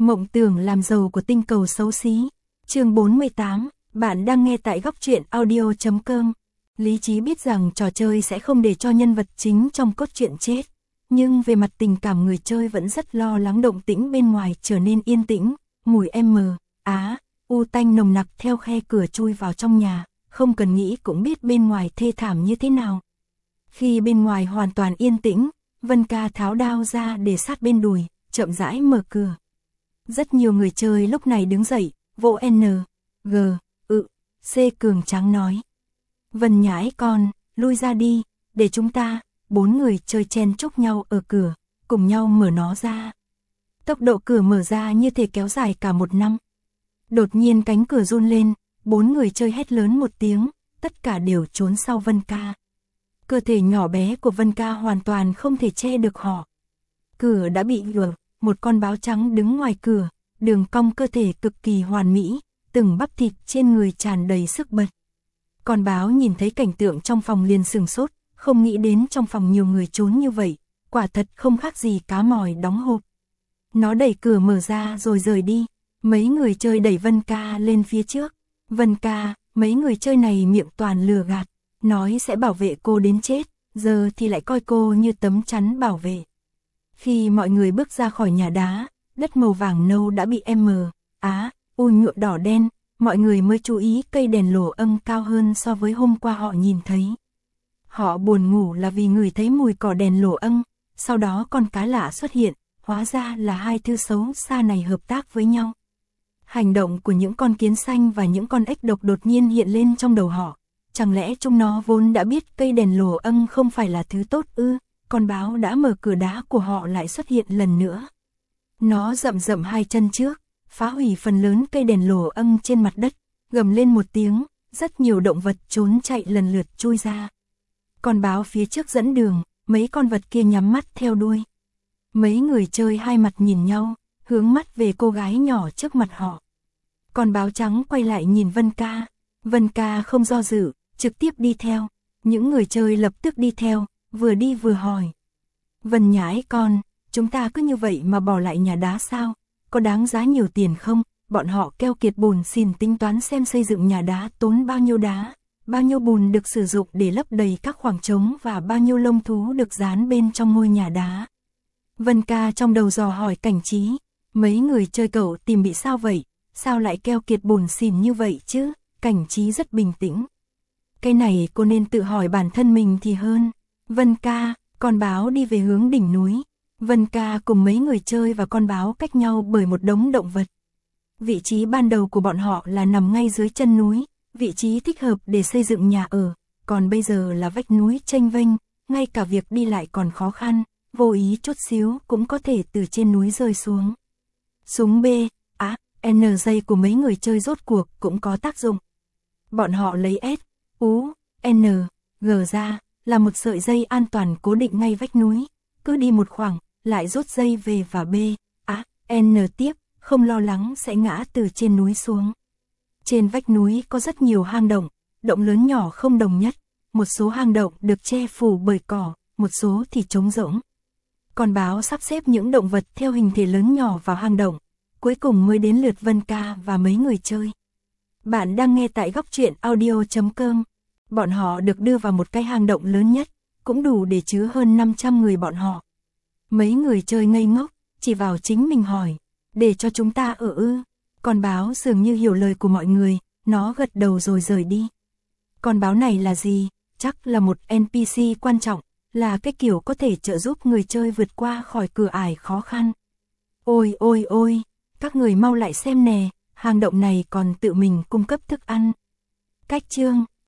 Mộng tưởng làm giàu của tinh cầu xấu xí. Chương 48, bạn đang nghe tại góc truyện audio.com. Lý trí biết rằng trò chơi sẽ không để cho nhân vật chính trong cốt truyện chết, nhưng về mặt tình cảm người chơi vẫn rất lo lắng động tĩnh bên ngoài trở nên yên tĩnh, mùi u tanh nồng nặc theo khe cửa chui vào trong nhà, không cần nghĩ cũng biết bên ngoài thê thảm như thế nào. Khi bên ngoài hoàn toàn yên tĩnh, Vân Ca tháo đao ra để sát bên đùi, chậm rãi mở cửa. Rất nhiều người chơi lúc này đứng dậy, vỗ C cường tráng nói. Vân nhãi con, lui ra đi, để chúng ta, 4 người chơi chen chúc nhau ở cửa, cùng nhau mở nó ra. Tốc độ cửa mở ra như thể kéo dài cả một năm. Đột nhiên cánh cửa run lên, 4 người chơi hét lớn một tiếng, tất cả đều trốn sau Vân Ca. Cơ thể nhỏ bé của Vân Ca hoàn toàn không thể che được họ. Cửa đã bị gỡ, một con báo trắng đứng ngoài cửa, đường cong cơ thể cực kỳ hoàn mỹ, từng bắp thịt trên người tràn đầy sức bật. Con báo nhìn thấy cảnh tượng trong phòng liền sửng sốt, không nghĩ đến trong phòng nhiều người trốn như vậy, quả thật không khác gì cá mòi đóng hộp. Nó đẩy cửa mở ra rồi rời đi, mấy người chơi đẩy Vân Ca lên phía trước. Vân Ca, mấy người chơi này miệng toàn lừa gạt, nói sẽ bảo vệ cô đến chết, giờ thì lại coi cô như tấm chắn bảo vệ. Khi mọi người bước ra khỏi nhà đá, đất màu vàng nâu đã bị nhuộm đỏ đen, mọi người mới chú ý cây đèn lổ âm cao hơn so với hôm qua họ nhìn thấy. Họ buồn ngủ là vì ngửi thấy mùi cỏ đèn lổ âm, sau đó con cá lạ xuất hiện, hóa ra là hai thứ xấu xa này hợp tác với nhau. Hành động của những con kiến xanh và những con ếch độc đột nhiên hiện lên trong đầu họ. Chẳng lẽ chúng nó vốn đã biết cây đèn lổ âm không phải là thứ tốt ư? Con báo đã mở cửa đá của họ lại xuất hiện lần nữa. Nó rậm hai chân trước, phá hủy phần lớn cây đèn lổ âm trên mặt đất, gầm lên một tiếng, rất nhiều động vật trốn chạy lần lượt chui ra. Con báo phía trước dẫn đường, mấy con vật kia nhắm mắt theo đuôi. Mấy người chơi hai mặt nhìn nhau, hướng mắt về cô gái nhỏ trước mặt họ. Con báo trắng quay lại nhìn Vân Ca. Vân Ca không do dự, trực tiếp đi theo. Những người chơi lập tức đi theo, vừa đi vừa hỏi. Vân nhãi con, chúng ta cứ như vậy mà bỏ lại nhà đá sao? Có đáng giá nhiều tiền không? Bọn họ keo kiệt bùn xỉn tính toán xem xây dựng nhà đá tốn bao nhiêu đá, bao nhiêu bùn được sử dụng để lấp đầy các khoảng trống và bao nhiêu lông thú được dán bên trong ngôi nhà đá. Vân Ca trong đầu dò hỏi Cảnh Trí, mấy người chơi cậu tìm bị sao vậy? Sao lại keo kiệt bùn xỉn như vậy chứ? Cảnh Trí rất bình tĩnh. Cái này cô nên tự hỏi bản thân mình thì hơn. Vân Ca, con báo đi về hướng đỉnh núi. Vân Ca cùng mấy người chơi và con báo cách nhau bởi một đống động vật. Vị trí ban đầu của bọn họ là nằm ngay dưới chân núi, vị trí thích hợp để xây dựng nhà ở, còn bây giờ là vách núi chênh vênh, ngay cả việc đi lại còn khó khăn, vô ý chút xíu cũng có thể từ trên núi rơi xuống. Súng N dây của mấy người chơi rốt cuộc cũng có tác dụng. Bọn họ lấy G ra, là một sợi dây an toàn cố định ngay vách núi, cứ đi một khoảng, lại rút dây về và N tiếp, không lo lắng sẽ ngã từ trên núi xuống. Trên vách núi có rất nhiều hang động, động lớn nhỏ không đồng nhất, một số hang động được che phủ bởi cỏ, một số thì trống rỗng. Con báo sắp xếp những động vật theo hình thể lớn nhỏ vào hang động, cuối cùng mới đến lượt Vân Ca và mấy người chơi. Bạn đang nghe tại góc truyện audio.com. Bọn họ được đưa vào một cái hang động lớn nhất, cũng đủ để chứa hơn 500 người bọn họ. Mấy người chơi ngây ngốc, chỉ vào chính mình hỏi, để cho chúng ta ở ư? Con báo dường như hiểu lời của mọi người, nó gật đầu rồi rời đi. Con báo này là gì? Chắc là một NPC quan trọng, là cái kiểu có thể trợ giúp người chơi vượt qua khỏi cửa ải khó khăn. Ôi, các người mau lại xem nè, hang động này còn tự mình cung cấp thức ăn. Cách chương